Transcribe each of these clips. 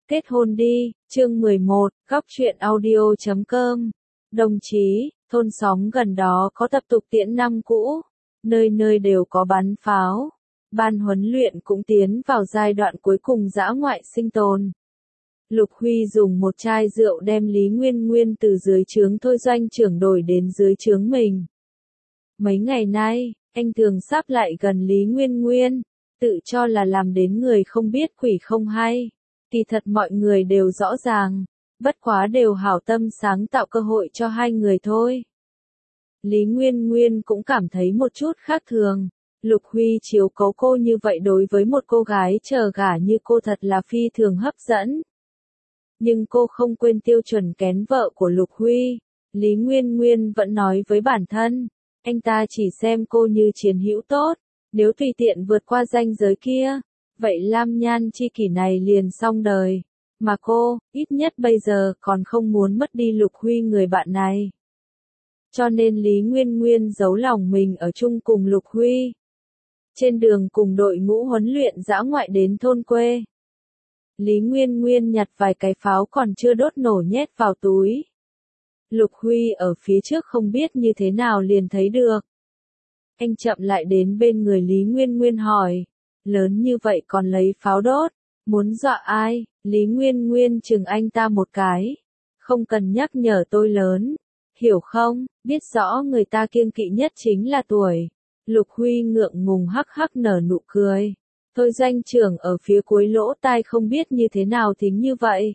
Kết hôn đi, chương 11, góc truyện audio.com. Đồng chí, thôn xóm gần đó có tập tục tiễn năm cũ, nơi nơi đều có bắn pháo. Ban huấn luyện cũng tiến vào giai đoạn cuối cùng dã ngoại sinh tồn. Lục Huy dùng một chai rượu đem Lý Nguyên Nguyên từ dưới trướng Thôi doanh trưởng đổi đến dưới trướng mình. Mấy ngày nay, anh thường sắp lại gần Lý Nguyên Nguyên, tự cho là làm đến người không biết quỷ không hay. Kỳ thật mọi người đều rõ ràng, bất quá đều hảo tâm sáng tạo cơ hội cho hai người thôi. Lý Nguyên Nguyên cũng cảm thấy một chút khác thường. Lục Huy chiếu cố cô như vậy đối với một cô gái chờ gả như cô thật là phi thường hấp dẫn. Nhưng cô không quên tiêu chuẩn kén vợ của Lục Huy. Lý Nguyên Nguyên vẫn nói với bản thân, anh ta chỉ xem cô như chiến hữu tốt, nếu tùy tiện vượt qua ranh giới kia, vậy Lam Nhan chi kỷ này liền xong đời. Mà cô, ít nhất bây giờ còn không muốn mất đi Lục Huy người bạn này. Cho nên Lý Nguyên Nguyên giấu lòng mình ở chung cùng Lục Huy. Trên đường cùng đội ngũ huấn luyện dã ngoại đến thôn quê. Lý Nguyên Nguyên nhặt vài cái pháo còn chưa đốt nổ nhét vào túi. Lục Huy ở phía trước không biết như thế nào liền thấy được. Anh chậm lại đến bên người Lý Nguyên Nguyên hỏi, lớn như vậy còn lấy pháo đốt, muốn dọa ai? Lý Nguyên Nguyên chừng anh ta một cái. Không cần nhắc nhở tôi lớn, hiểu không, biết rõ người ta kiêng kỵ nhất chính là tuổi. Lục Huy ngượng ngùng hắc hắc nở nụ cười. Thôi doanh trưởng ở phía cuối lỗ tai không biết như thế nào thính như vậy.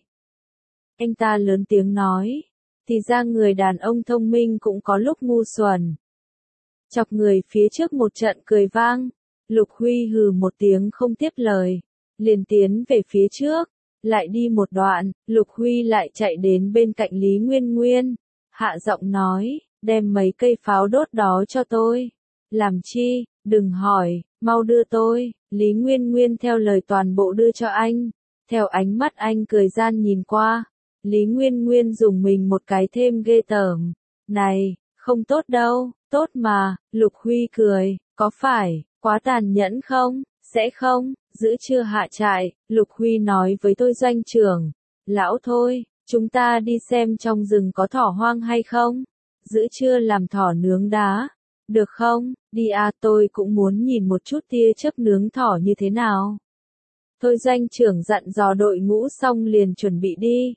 Anh ta lớn tiếng nói, thì ra người đàn ông thông minh cũng có lúc ngu xuẩn. Chọc người phía trước một trận cười vang. Lục Huy hừ một tiếng không tiếp lời, liền tiến về phía trước, lại đi một đoạn, Lục Huy lại chạy đến bên cạnh Lý Nguyên Nguyên, hạ giọng nói, đem mấy cây pháo đốt đó cho tôi. Làm chi, đừng hỏi, mau đưa tôi. Lý Nguyên Nguyên theo lời toàn bộ đưa cho anh, theo ánh mắt anh cười gian nhìn qua, Lý Nguyên Nguyên dùng mình một cái thêm ghê tởm, này, không tốt đâu, tốt mà. Lục Huy cười, có phải quá tàn nhẫn không? Sẽ không, giữa trưa hạ trại, Lục Huy nói với Thôi doanh trưởng, lão Thôi, chúng ta đi xem trong rừng có thỏ hoang hay không? Giữa trưa làm thỏ nướng đá, được không? Đi à, tôi cũng muốn nhìn một chút tia chớp nướng thỏ như thế nào. Thôi doanh trưởng dặn dò đội ngũ xong liền chuẩn bị đi.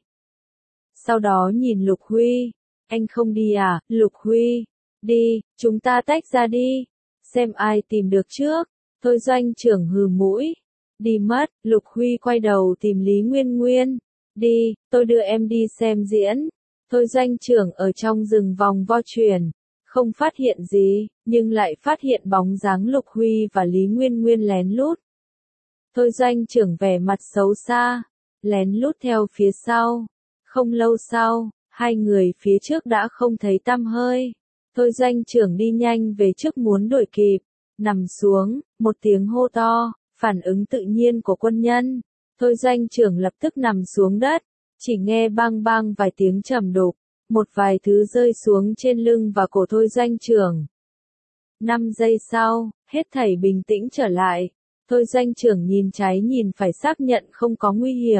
Sau đó nhìn Lục Huy, anh không đi à? Lục Huy, đi, chúng ta tách ra đi, xem ai tìm được trước. Thôi doanh trưởng hừ mũi, đi mất. Lục Huy quay đầu tìm Lý Nguyên Nguyên, đi, tôi đưa em đi xem diễn. Thôi doanh trưởng ở trong rừng vòng vo chuyển, không phát hiện gì, nhưng lại phát hiện bóng dáng Lục Huy và Lý Nguyên Nguyên lén lút. Thôi doanh trưởng vẻ mặt xấu xa, lén lút theo phía sau. Không lâu sau, hai người phía trước đã không thấy tăm hơi. Thôi doanh trưởng đi nhanh về trước muốn đuổi kịp, nằm xuống, một tiếng hô to, phản ứng tự nhiên của quân nhân. Thôi doanh trưởng lập tức nằm xuống đất, chỉ nghe bang bang vài tiếng trầm đục, một vài thứ rơi xuống trên lưng và cổ Thôi doanh trưởng. 5 giây sau, hết thảy bình tĩnh trở lại. Thôi doanh trưởng nhìn trái nhìn phải xác nhận không có nguy hiểm.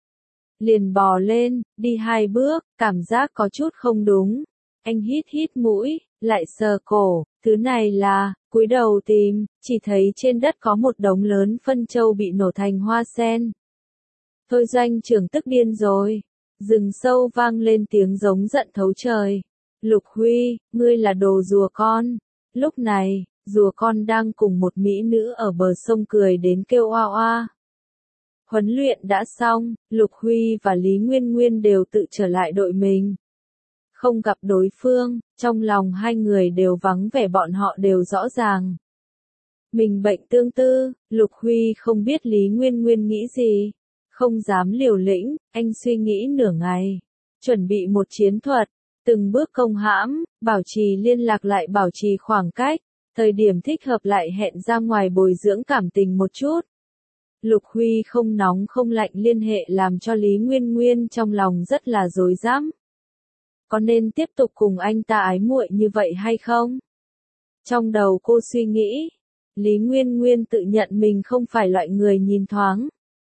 Liền bò lên, đi 2 bước, cảm giác có chút không đúng. Anh hít hít mũi, lại sờ cổ, thứ này là, cúi đầu tìm, chỉ thấy trên đất có một đống lớn phân châu bị nổ thành hoa sen. Thôi doanh trưởng tức điên rồi. Rừng sâu vang lên tiếng giống giận thấu trời. Lục Huy, ngươi là đồ rùa con. Lúc này, rùa con đang cùng một mỹ nữ ở bờ sông cười đến kêu oa oa. Huấn luyện đã xong, Lục Huy và Lý Nguyên Nguyên đều tự trở lại đội mình. Không gặp đối phương, trong lòng hai người đều vắng vẻ, bọn họ đều rõ ràng. Mình bệnh tương tư, Lục Huy không biết Lý Nguyên Nguyên nghĩ gì. Không dám liều lĩnh, anh suy nghĩ nửa ngày. Chuẩn bị một chiến thuật, từng bước công hãm, bảo trì liên lạc lại bảo trì khoảng cách. Thời điểm thích hợp lại hẹn ra ngoài bồi dưỡng cảm tình một chút. Lục Huy không nóng không lạnh liên hệ làm cho Lý Nguyên Nguyên trong lòng rất là rối rắm. Có nên tiếp tục cùng anh ta ái muội như vậy hay không? Trong đầu cô suy nghĩ, Lý Nguyên Nguyên tự nhận mình không phải loại người nhìn thoáng.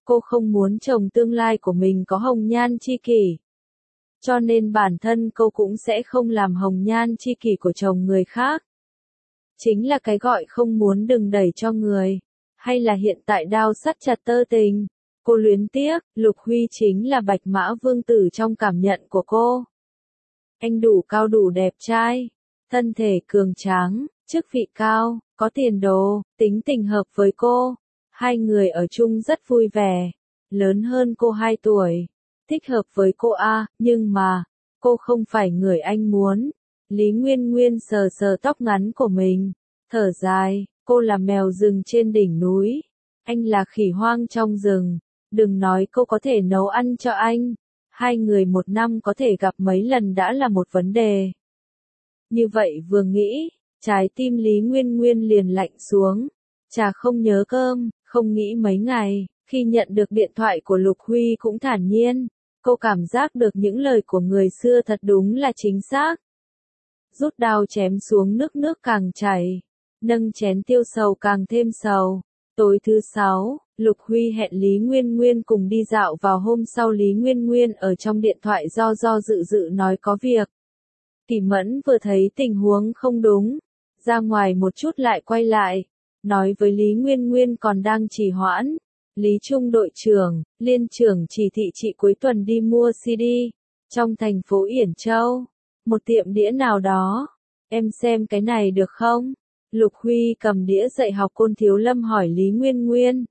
Cô không muốn chồng tương lai của mình có hồng nhan chi kỷ. Cho nên bản thân cô cũng sẽ không làm hồng nhan chi kỷ của chồng người khác. Chính là cái gọi không muốn đừng đẩy cho người. Hay là hiện tại đao sắt chặt tơ tình. Cô luyến tiếc, Lục Huy chính là bạch mã vương tử trong cảm nhận của cô. Anh đủ cao đủ đẹp trai, thân thể cường tráng, chức vị cao, có tiền đồ, tính tình hợp với cô. Hai người ở chung rất vui vẻ, lớn hơn cô 2 tuổi, thích hợp với cô nhưng mà, cô không phải người anh muốn. Lý Nguyên Nguyên sờ sờ tóc ngắn của mình, thở dài, cô là mèo rừng trên đỉnh núi, anh là khỉ hoang trong rừng, đừng nói cô có thể nấu ăn cho anh. Hai người một năm có thể gặp mấy lần đã là một vấn đề. Như vậy vừa nghĩ, trái tim Lý Nguyên Nguyên liền lạnh xuống. Chả không nhớ cơm, không nghĩ mấy ngày, khi nhận được điện thoại của Lục Huy cũng thản nhiên. Cô cảm giác được những lời của người xưa thật đúng là chính xác. Rút đao chém xuống nước càng chảy, nâng chén tiêu sầu càng thêm sầu. Tối thứ 6, Lục Huy hẹn Lý Nguyên Nguyên cùng đi dạo vào hôm sau. Lý Nguyên Nguyên ở trong điện thoại do dự nói có việc. Kỳ Mẫn vừa thấy tình huống không đúng, ra ngoài một chút lại quay lại, nói với Lý Nguyên Nguyên còn đang trì hoãn. Lý Trung đội trưởng, liên trưởng chỉ thị chị cuối tuần đi mua CD, trong thành phố Yển Châu, một tiệm đĩa nào đó, em xem cái này được không? Lục Huy cầm đĩa dạy học Côn Thiếu Lâm hỏi Lý Nguyên Nguyên.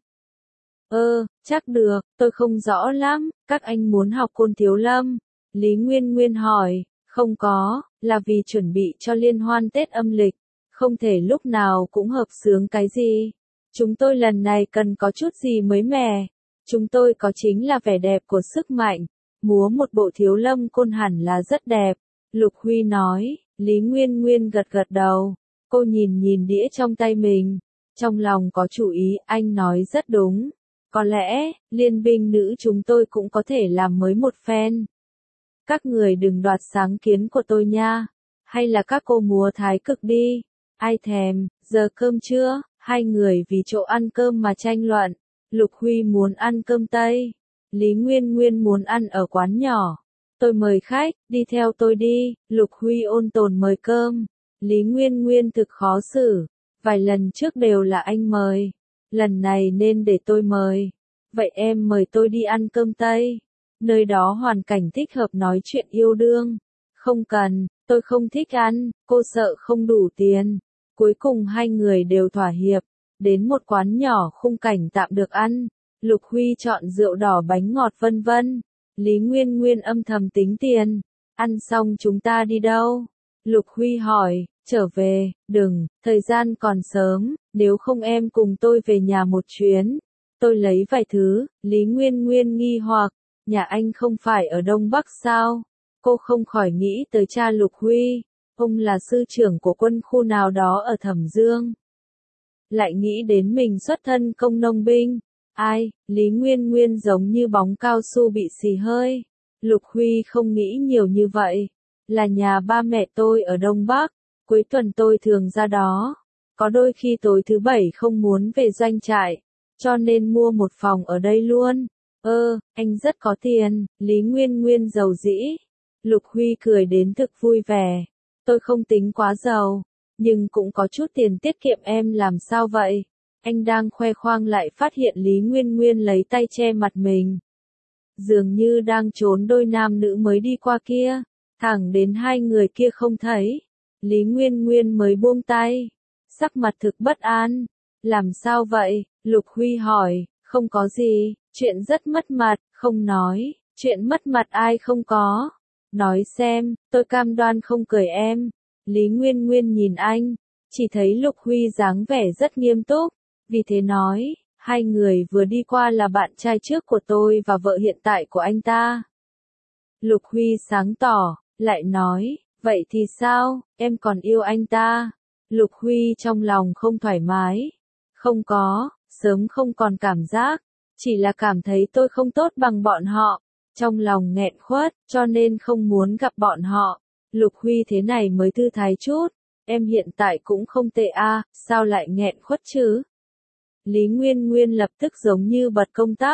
Chắc được, tôi không rõ lắm, các anh muốn học Côn Thiếu Lâm? Lý Nguyên Nguyên hỏi, không có, là vì chuẩn bị cho liên hoan Tết âm lịch, không thể lúc nào cũng hợp xướng cái gì. Chúng tôi lần này cần có chút gì mới mẻ. Chúng tôi có chính là vẻ đẹp của sức mạnh. Múa một bộ Thiếu Lâm Côn hẳn là rất đẹp. Lục Huy nói, Lý Nguyên Nguyên gật đầu. Cô nhìn đĩa trong tay mình. Trong lòng có chủ ý, anh nói rất đúng. Có lẽ, liên binh nữ chúng tôi cũng có thể làm mới một phen. Các người đừng đoạt sáng kiến của tôi nha. Hay là các cô múa thái cực đi. Ai thèm, giờ cơm chưa? Hai người vì chỗ ăn cơm mà tranh luận. Lục Huy muốn ăn cơm Tây. Lý Nguyên Nguyên muốn ăn ở quán nhỏ. Tôi mời khách, đi theo tôi đi. Lục Huy ôn tồn mời cơm. Lý Nguyên Nguyên thực khó xử. Vài lần trước đều là anh mời. Lần này nên để tôi mời. Vậy em mời tôi đi ăn cơm Tây. Nơi đó hoàn cảnh thích hợp nói chuyện yêu đương. Không cần, tôi không thích ăn, cô sợ không đủ tiền. Cuối cùng hai người đều thỏa hiệp, đến một quán nhỏ khung cảnh tạm được ăn. Lục Huy chọn rượu đỏ bánh ngọt vân vân. Lý Nguyên Nguyên âm thầm tính tiền. Ăn xong chúng ta đi đâu? Lục Huy hỏi, trở về, đừng, thời gian còn sớm, nếu không em cùng tôi về nhà một chuyến. Tôi lấy vài thứ. Lý Nguyên Nguyên nghi hoặc, nhà anh không phải ở Đông Bắc sao? Cô không khỏi nghĩ tới cha Lục Huy. Ông là sư trưởng của quân khu nào đó ở Thẩm Dương. Lại nghĩ đến mình xuất thân công nông binh. Ai, Lý Nguyên Nguyên giống như bóng cao su bị xì hơi. Lục Huy không nghĩ nhiều như vậy. Là nhà ba mẹ tôi ở Đông Bắc. Cuối tuần tôi thường ra đó. Có đôi khi tối thứ 7 không muốn về doanh trại. Cho nên mua một phòng ở đây luôn. Anh rất có tiền. Lý Nguyên Nguyên giàu dĩ. Lục Huy cười đến thực vui vẻ. Tôi không tính quá giàu, nhưng cũng có chút tiền tiết kiệm. Em làm sao vậy? Anh đang khoe khoang lại phát hiện Lý Nguyên Nguyên lấy tay che mặt mình. Dường như đang trốn đôi nam nữ mới đi qua kia, thẳng đến hai người kia không thấy. Lý Nguyên Nguyên mới buông tay, sắc mặt thực bất an. Làm sao vậy? Lục Huy hỏi, không có gì, chuyện rất mất mặt, không nói, chuyện mất mặt ai không có. Nói xem, tôi cam đoan không cười em. Lý Nguyên Nguyên nhìn anh, chỉ thấy Lục Huy dáng vẻ rất nghiêm túc, vì thế nói, hai người vừa đi qua là bạn trai trước của tôi và vợ hiện tại của anh ta. Lục Huy sáng tỏ, lại nói, vậy thì sao, em còn yêu anh ta? Lục Huy trong lòng không thoải mái. Không có, sớm không còn cảm giác, chỉ là cảm thấy tôi không tốt bằng bọn họ. Trong lòng nghẹn khuất, cho nên không muốn gặp bọn họ. Lục Huy thế này mới thư thái chút. Em hiện tại cũng không tệ sao lại nghẹn khuất chứ? Lý Nguyên Nguyên lập tức giống như bật công tắc.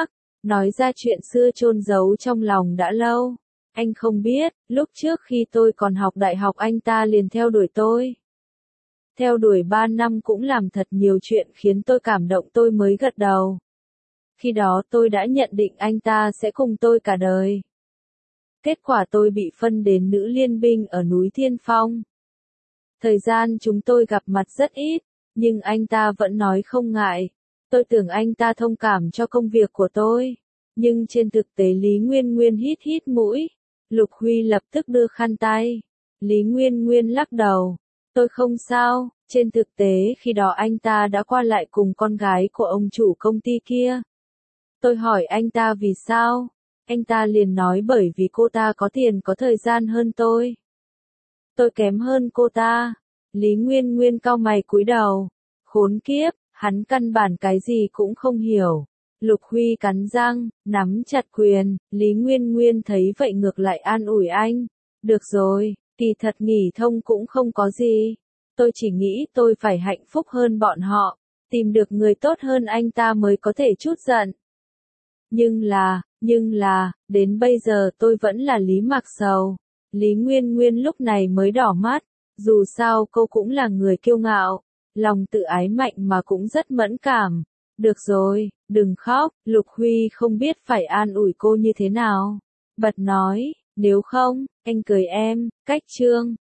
nói ra chuyện xưa chôn giấu trong lòng đã lâu. Anh không biết, lúc trước khi tôi còn học đại học anh ta liền theo đuổi tôi. Theo đuổi 3 năm cũng làm thật nhiều chuyện khiến tôi cảm động, tôi mới gật đầu. Khi đó tôi đã nhận định anh ta sẽ cùng tôi cả đời. Kết quả tôi bị phân đến nữ liên binh ở núi Thiên Phong. Thời gian chúng tôi gặp mặt rất ít, nhưng anh ta vẫn nói không ngại. Tôi tưởng anh ta thông cảm cho công việc của tôi. Nhưng trên thực tế Lý Nguyên Nguyên hít hít mũi. Lục Huy lập tức đưa khăn tay. Lý Nguyên Nguyên lắc đầu. Tôi không sao, trên thực tế khi đó anh ta đã qua lại cùng con gái của ông chủ công ty kia. Tôi hỏi anh ta vì sao? Anh ta liền nói bởi vì cô ta có tiền có thời gian hơn tôi. Tôi kém hơn cô ta. Lý Nguyên Nguyên cau mày cúi đầu. Khốn kiếp, hắn căn bản cái gì cũng không hiểu. Lục Huy cắn răng, nắm chặt quyền. Lý Nguyên Nguyên thấy vậy ngược lại an ủi anh. Được rồi, kỳ thật nghỉ thông cũng không có gì. Tôi chỉ nghĩ tôi phải hạnh phúc hơn bọn họ. Tìm được người tốt hơn anh ta mới có thể chút giận. Nhưng là, đến bây giờ tôi vẫn là Lý Mạc Sầu. Lý Nguyên Nguyên lúc này mới đỏ mắt. Dù sao cô cũng là người kiêu ngạo. Lòng tự ái mạnh mà cũng rất mẫn cảm. Được rồi, đừng khóc. Lục Huy không biết phải an ủi cô như thế nào. Bật nói, nếu không, anh cưới em. Cách chương